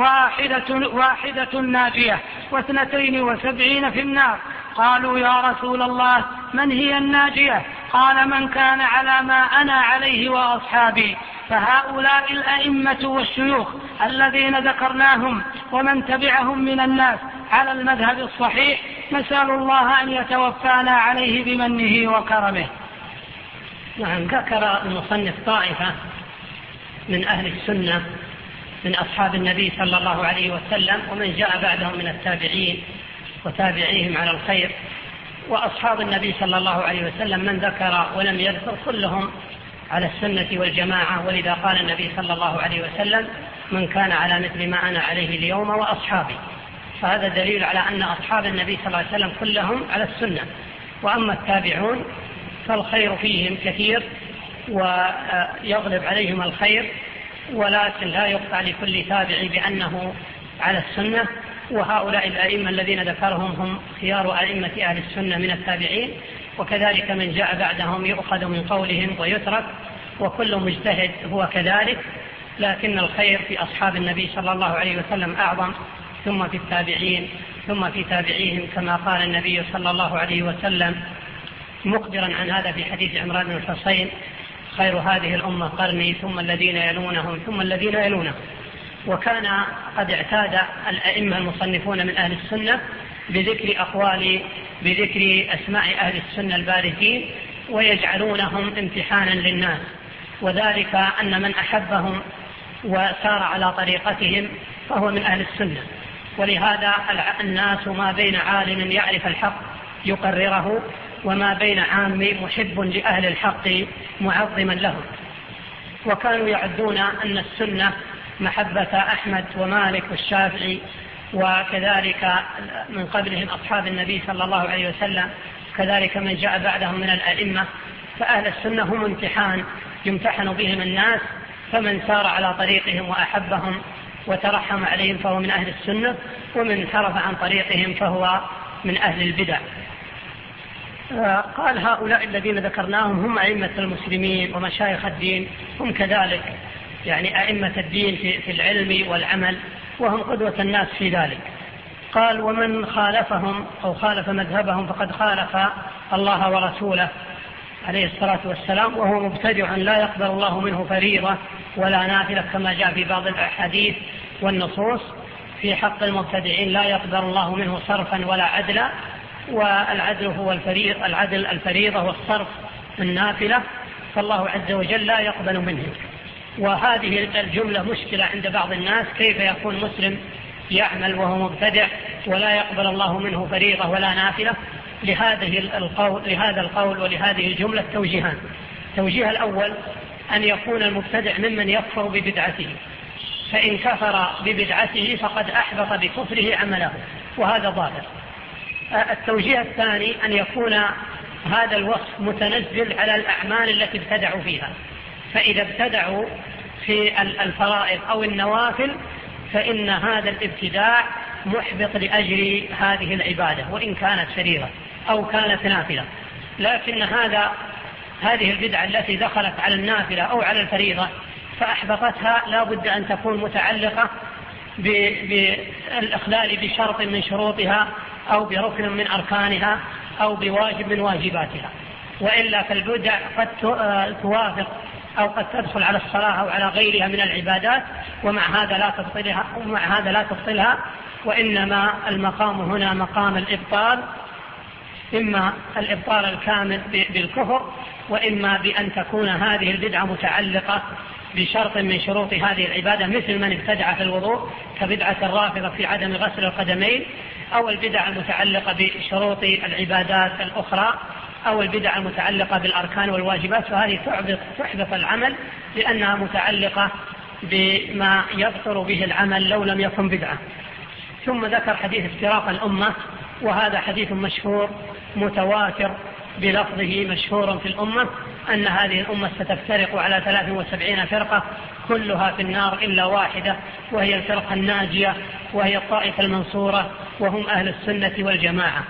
واحدة, واحدة ناجية واثنتين وسبعين في النار. قالوا: يا رسول الله من هي الناجية؟ قال: من كان على ما أنا عليه وأصحابي. فهؤلاء الأئمة والشيوخ الذين ذكرناهم ومن تبعهم من الناس على المذهب الصحيح، نسأل الله أن يتوفانا عليه بمنه وكرمه. نعم، ذكر المصنف طائفة من أهل السنة من أصحاب النبي صلى الله عليه وسلم ومن جاء بعدهم من التابعين وتابعيهم على الخير. وأصحاب النبي صلى الله عليه وسلم من ذكر ولم يذكر كلهم على السنة والجماعة، ولذا قال النبي صلى الله عليه وسلم: من كان على مثل ما أنا عليه اليوم وأصحابي. فهذا دليل على أن أصحاب النبي صلى الله عليه وسلم كلهم على السنة. وأما التابعون فالخير فيهم كثير ويغلب عليهم الخير، ولكن لا يقطع لكل تابع بأنه على السنة. وهؤلاء الأئمة الذين ذكرهم هم خيار أئمة أهل السنة من التابعين، وكذلك من جاء بعدهم يؤخذ من قولهم ويترك، وكل مجتهد هو كذلك. لكن الخير في أصحاب النبي صلى الله عليه وسلم أعظم، ثم في التابعين، ثم في تابعيهم، كما قال النبي صلى الله عليه وسلم مخبرا عن هذا في حديث عمران بن الحصين: خير هذه الأمة قرني ثم الذين يلونهم ثم الذين يلونهم. وكان قد اعتاد الأئمة المصنفون من أهل السنة بذكر أقوال بذكر أسماء أهل السنة البارزين ويجعلونهم امتحانا للناس، وذلك أن من أحبهم وسار على طريقتهم فهو من أهل السنة. ولهذا الناس ما بين عالم يعرف الحق يقرره، وما بين عام محب لأهل الحق معظما لهم. وكانوا يعدون أن السنة محبة أحمد ومالك والشافعي، وكذلك من قبلهم أصحاب النبي صلى الله عليه وسلم، كذلك من جاء بعدهم من الأئمة. فأهل السنة هم امتحان يمتحن بهم الناس، فمن سار على طريقهم وأحبهم وترحم عليهم فهو من أهل السنة، ومن انحرف عن طريقهم فهو من أهل البدع. قال: هؤلاء الذين ذكرناهم هم أئمة المسلمين ومشايخ الدين، هم كذلك يعني أئمة الدين في العلم والعمل، وهم قدوة الناس في ذلك. قال: ومن خالفهم أو خالف مذهبهم فقد خالف الله ورسوله عليه الصلاة والسلام، وهو مبتدع لا يقبل الله منه فريضة ولا نافلة، كما جاء في بعض الأحاديث والنصوص في حق المبتدعين: لا يقبل الله منه صرفا ولا عدلا، والعدل هو الفريض العدل الفريضة والصرف النافلة، فالله عز وجل لا يقبل منه. وهذه الجملة مشكلة عند بعض الناس: كيف يكون مسلم يعمل وهو مبتدع ولا يقبل الله منه فريضة ولا نافلة؟ لهذه القول لهذا القول ولهذه الجملة توجيهان. التوجيه الأول: أن يكون المبتدع ممن يكفر ببدعته، فإن كفر ببدعته فقد أحبط بكفره عمله، وهذا ظاهر. التوجيه الثاني: أن يكون هذا الوصف متنزل على الأعمال التي ابتدعوا فيها، فإذا ابتدعوا في الفرائض أو النوافل فإن هذا الابتداع محبط لأجل هذه العبادة وإن كانت فريضة أو كانت نافلة. لكن هذا هذه البدعة التي دخلت على النافلة أو على الفريضة فأحبطتها لا بد أن تكون متعلقة بالإخلال بشرط من شروطها أو بركن من أركانها أو بواجب من واجباتها، وإلا فالبدع قد توافق أو قد تدخل على الصلاة أو على غيرها من العبادات، ومع هذا لا تبطلها ومع هذا لا تبطلها وإنما المقام هنا مقام الإبطال، إما الإبطال الكامل بالكفر، وإما بأن تكون هذه البدعة متعلقة بشرط من شروط هذه العبادة، مثل من ابتدع في الوضوء كبدعة الرافضة في عدم غسل القدمين، أو البدعة المتعلقة بشروط العبادات الأخرى، أو البدعة المتعلقة بالأركان والواجبات، فهذه تحبط العمل لأنها متعلقة بما يبطر به العمل لو لم يكن بدعة. ثم ذكر حديث افتراق الأمة، وهذا حديث مشهور متواتر بلفظه مشهور في الأمة، أن هذه الأمة ستفترق على ثلاث وسبعين فرقة كلها في النار إلا واحدة، وهي الفرقة الناجية، وهي الطائفة المنصورة، وهم أهل السنة والجماعة.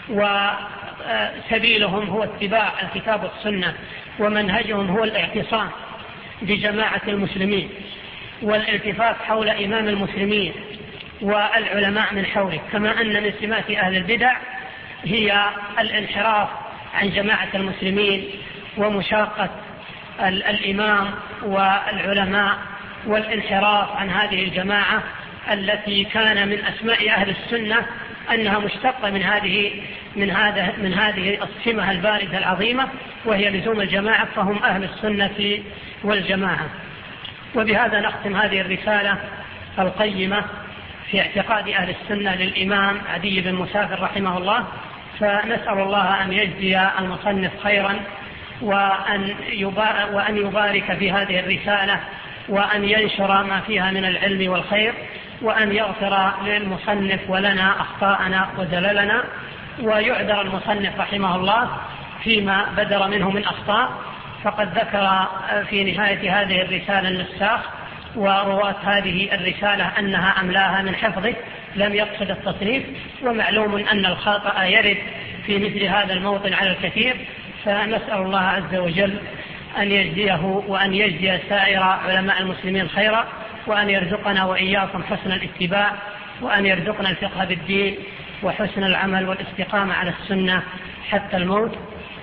وسبيلهم هو اتباع الكتاب والسنة، ومنهجهم هو الاعتصام بجماعة المسلمين والالتفاف حول إمام المسلمين والعلماء من حوله، كما أن من سمات أهل البدع هي الانحراف عن جماعة المسلمين ومشاقة الإمام والعلماء، والانحراف عن هذه الجماعة التي كان من أسماء أهل السنة أنها مشتقة من هذه من هذا من هذه السمة البارزة العظيمة، وهي لزوم الجماعة، فهم أهل السنة والجماعة. وبهذا نختم هذه الرسالة القيمة في اعتقاد أهل السنة للإمام عدي بن مسافر رحمه الله، فنسأل الله أن يجزي المصنف خيرا، وأن وأن يبارك في هذه الرسالة، وأن ينشر ما فيها من العلم والخير، وأن يغفر للمصنف ولنا أخطاءنا وزللنا، ويعذر المصنف رحمه الله فيما بدر منه من أخطاء. فقد ذكر في نهاية هذه الرسالة النساخ ورواة هذه الرسالة أنها أملاها من حفظه، لم يقصد التصنيف، ومعلوم أن الخطأ يرد في مثل هذا الموطن على الكثير، فنسأل الله عز وجل أن يجزيه وأن يجزي سائر علماء المسلمين خيرا، وأن يرزقنا وإياكم حسن الاتباع، وأن يرزقنا الفقه بالدين وحسن العمل والاستقامة على السنة حتى الموت.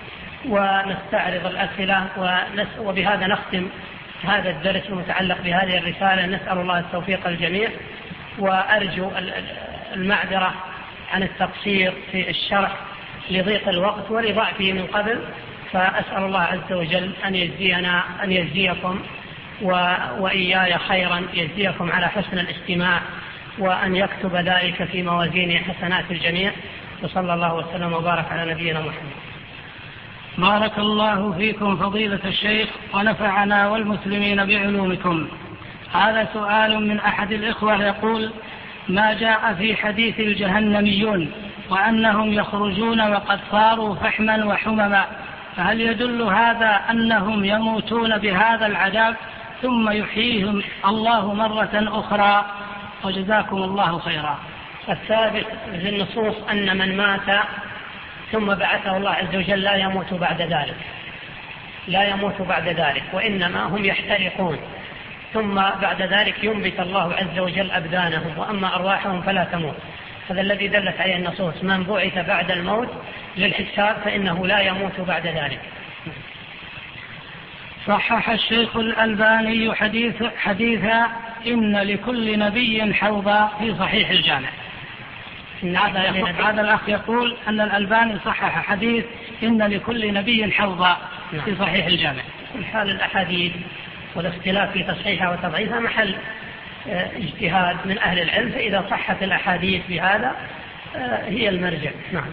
ونستعرض الأسئلة، وبهذا نختم هذا الدرس المتعلق بهذه الرسالة. نسأل الله التوفيق الجميع، وأرجو المعذرة عن التقصير في الشرح لضيق الوقت ولضعفه من قبل، فأسأل الله عز وجل أن يجزينا أن يجزيكم وإياي خيرا، يجزيكم على حسن الاستماع، وأن يكتب ذلك في موازين حسنات الجميع. وصلى الله وسلم وبارك على نبينا محمد. بارك الله فيكم فضيلة الشيخ، ونفعنا والمسلمين بعلومكم. هذا سؤال من أحد الإخوة يقول: ما جاء في حديث الجهنميون وأنهم يخرجون وقد صاروا فحما وحمما، فهل يدل هذا أنهم يموتون بهذا العذاب ثم يحييهم الله مرة أخرى؟ وجزاكم الله خيرا. الثابت في النصوص أن من مات ثم بعثه الله عز وجل لا يموت بعد ذلك لا يموت بعد ذلك وإنما هم يحترقون، ثم بعد ذلك ينبت الله عز وجل أبدانهم، وأما أرواحهم فلا تموت. هذا الذي دلت عليه النصوص: من بعث بعد الموت للحساب فإنه لا يموت بعد ذلك. صحح الشيخ الألباني حديث حديثا إن لكل نبي حوضا في صحيح الجامع. هذا, هذا الأخ يقول أن الألباني صحح حديث إن لكل نبي حوضا في صحيح الجامع. كل حال الأحاديث والاختلاف في تصحيحها وتضعيفها محل اجتهاد من أهل العلم، فإذا صحت الأحاديث بهذا هي المرجع. نعم.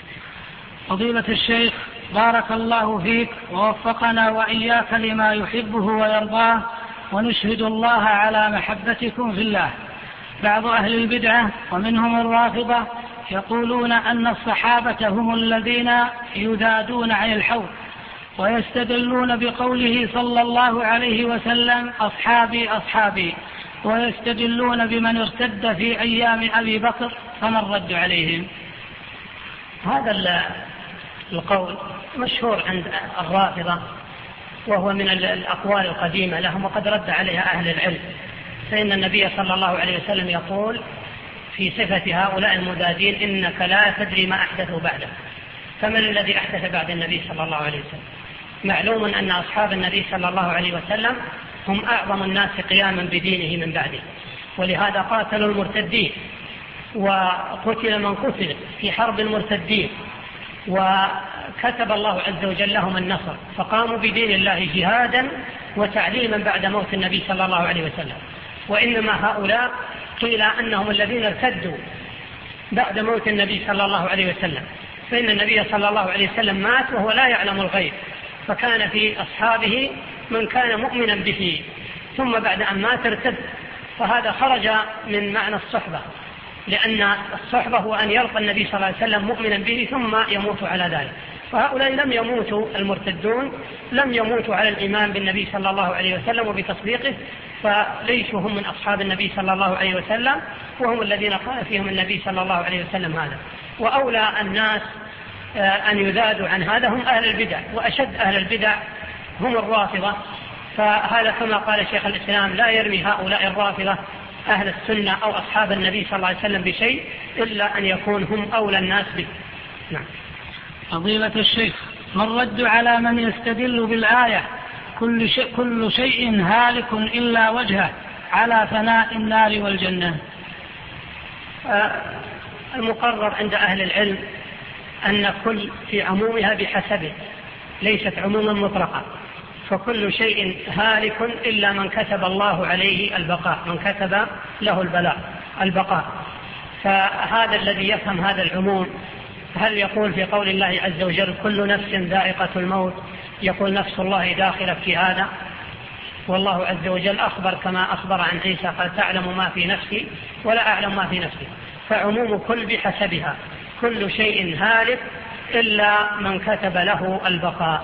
فضيلة الشيخ بارك الله فيك ووفقنا وإياك لما يحبه ويرضاه، ونشهد الله على محبتكم في الله. بعض أهل البدعة ومنهم الرافضة يقولون أن الصحابة هم الذين يذادون عن الحوض، ويستدلون بقوله صلى الله عليه وسلم أصحابي أصحابي، ويستدلون بمن ارتد في أيام أبي بكر فما الرد عليهم؟ هذا القول مشهور عند الرافضة، وهو من الأقوال القديمة لهم، وقد رد عليها أهل العلم. فإن النبي صلى الله عليه وسلم يقول في صفة هؤلاء المذادين: إنك لا تدري ما أحدثوا بعدك. فمن الذي أحدث بعد النبي صلى الله عليه وسلم؟ معلوم أن أصحاب النبي صلى الله عليه وسلم هم أعظم الناس قياما بدينه من بعده، ولهذا قاتلوا المرتدين وقتل من قتل في حرب المرتدين، وكتب الله عز وجل لهم النصر، فقاموا بدين الله جهادا وتعليما بعد موت النبي صلى الله عليه وسلم. وإنما هؤلاء قيل أنهم الذين ارتدوا بعد موت النبي صلى الله عليه وسلم، فإن النبي صلى الله عليه وسلم مات وهو لا يعلم الغيب، فكان في أصحابه من كان مؤمنا به، ثم بعد أن مات ارتد، فهذا خرج من معنى الصحبة، لأن الصحبة هو أن يلقى النبي صلى الله عليه وسلم مؤمنا به ثم يموت على ذلك. فهؤلاء لم يموتوا، المرتدون لم يموتوا على الإيمان بالنبي صلى الله عليه وسلم وبتصديقه، فليسوا هم من أصحاب النبي صلى الله عليه وسلم، وهم الذين قال فيهم النبي صلى الله عليه وسلم هذا. وأولى الناس أن يذادوا عن هذا هم أهل البدع، وأشد أهل البدع هم الرافضة. فهذا كما قال شيخ الإسلام: لا يرمي هؤلاء الرافضة أهل السنة أو أصحاب النبي صلى الله عليه وسلم بشيء إلا أن يكون هم أولى الناس به. نعم. فضيلة الشيخ، ما الرد على من يستدل بالآية كل شيء, كل شيء هالك إلا وجهه على فناء النار والجنة؟ آه المقرر عند أهل العلم أن كل في عمومها بحسبه، ليست عموما مطلقة، فكل شيء هالك إلا من كتب الله عليه البقاء، من كتب له البلاء البقاء. فهذا الذي يفهم هذا العموم، هل يقول في قول الله عز وجل كل نفس ذائقة الموت، يقول نفس الله داخلة في هذا؟ والله عز وجل أخبر كما أخبر عن عيسى قال تعلم ما في نفسي ولا أعلم ما في نفسي. فعموم كل بحسبها، كل شيء هالك إلا من كتب له البقاء.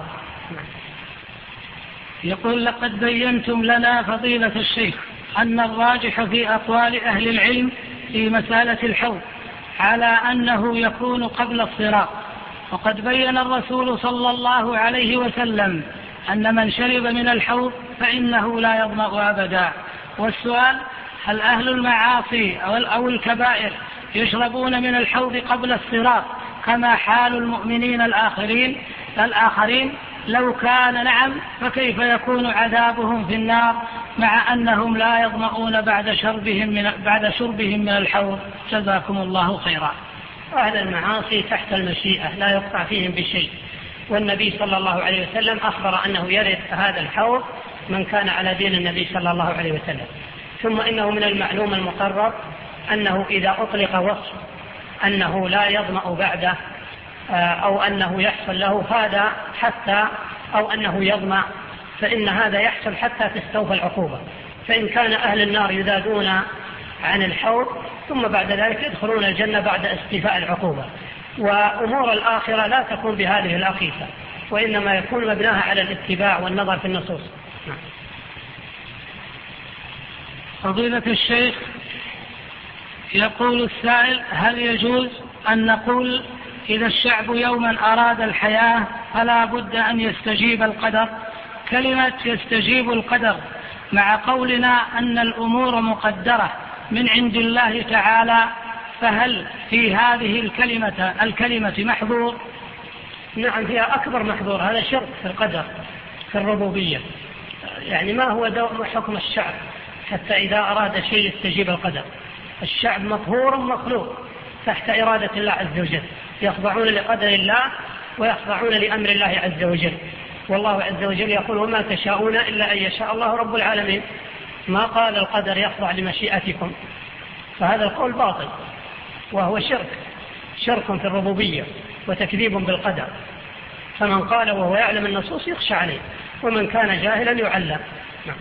يقول لقد بينتم لنا فضيلة الشيخ أن الراجح في أقوال أهل العلم في مسألة الحوض على أنه يكون قبل الصراط، وقد بين الرسول صلى الله عليه وسلم أن من شرب من الحوض فإنه لا يظمأ أبدا. والسؤال: هل أهل المعاصي أو الكبائر يشربون من الحوض قبل الصراط كما حال المؤمنين الآخرين الآخرين؟ لو كان نعم فكيف يكون عذابهم في النار مع أنهم لا يظمؤون بعد شربهم من, بعد شربهم من الحوض؟ جزاكم الله خيرا. أهل المعاصي تحت المشيئة لا يقطع فيهم بشيء، والنبي صلى الله عليه وسلم أخبر أنه يرد هذا الحوض من كان على دين النبي صلى الله عليه وسلم. ثم إنه من المعلوم المقرر أنه إذا أطلق وصف أنه لا يظمأ بعده أو أنه يحصل له هذا حتى أو أنه يظمأ، فإن هذا يحصل حتى تستوفى العقوبة. فإن كان أهل النار يذادون عن الحوض ثم بعد ذلك يدخلون الجنة بعد استيفاء العقوبة. وأمور الآخرة لا تكون بهذه الأقيسة، وإنما يكون مبناها على الاتباع والنظر في النصوص. فضيلة الشيخ، يقول السائل: هل يجوز أن نقول إذا الشعب يوما أراد الحياة فلا بد أن يستجيب القدر؟ كلمة يستجيب القدر مع قولنا أن الأمور مقدرة من عند الله تعالى، فهل في هذه الكلمة الكلمة محظور؟ نعم فيها أكبر محظور، هذا شرك في القدر في الربوبية. يعني ما هو دوم حكم الشعب حتى إذا أراد شيء يستجيب القدر؟ الشعب مطهور مخلوق تحت إرادة الله عز وجل، يخضعون لقدر الله ويخضعون لأمر الله عز وجل. والله عز وجل يقول وما تشاءون إلا أن يشاء الله رب العالمين، ما قال القدر يخضع لمشيئتكم، فهذا القول باطل وهو شرك شرك في الربوبية وتكذيب بالقدر. فمن قال وهو يعلم النصوص يخشى عليه، ومن كان جاهلا يعلم. نعم.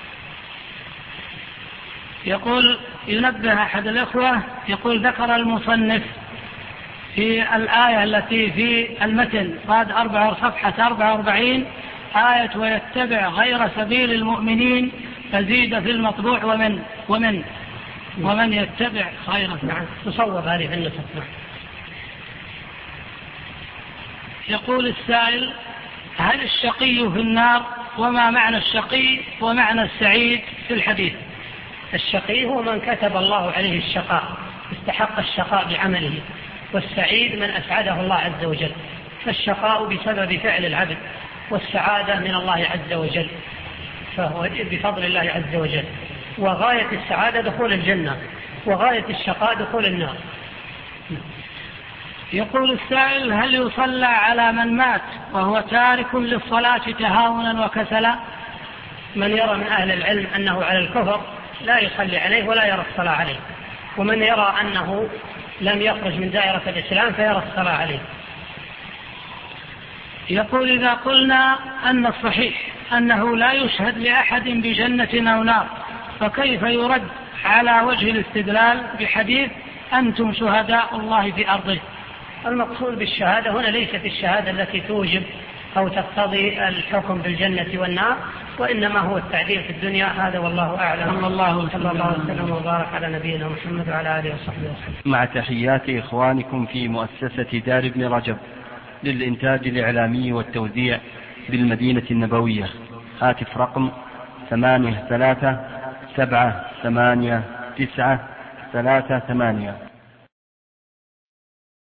يقول ينبه أحد الأخوة، يقول ذكر المصنف في الآية التي في المتن قاد أربعة صفحة أربعة وأربعين آية ويتبع غير سبيل المؤمنين فزيد في المطبوع ومن ومن ومن يتبع غير. نعم تصوب هذه في النسخ. يقول السائل هل الشقي في النار؟ وما معنى الشقي ومعنى السعيد في الحديث؟ الشقي هو من كتب الله عليه الشقاء، استحق الشقاء بعمله، والسعيد من أسعده الله عز وجل. فالشقاء بسبب فعل العبد، والسعادة من الله عز وجل، فهو بفضل الله عز وجل. وغاية السعادة دخول الجنة، وغاية الشقاء دخول النار. يقول السائل هل يصلى على من مات وهو تارك للصلاة تهاونا وكسلا؟ من يرى من أهل العلم أنه على الكفر لا يصلي عليه ولا يرى الصلاة عليه، ومن يرى أنه لم يخرج من دائرة الإسلام فيرى الصلاة عليه. يقول إذا قلنا أن الصحيح أنه لا يشهد لأحد بجنة أو نار، فكيف يرد على وجه الاستدلال بحديث أنتم شهداء الله في أرضه؟ المقصود بالشهادة هنا ليست الشهادة التي توجب أو تقتضي الحكم بالجنة والنار، وإنما هو التعديل في الدنيا. هذا والله أعلم. صلى الله وسلم وبارك على نبينا محمد وعلى آله وصحبه وسلم. مع تحيات إخوانكم في مؤسسة دار ابن رجب للإنتاج الإعلامي والتوزيع بالمدينة النبوية. هاتف رقم ثمانية ثلاثة سبعة ثمانية تسعة ثلاثة ثمانية.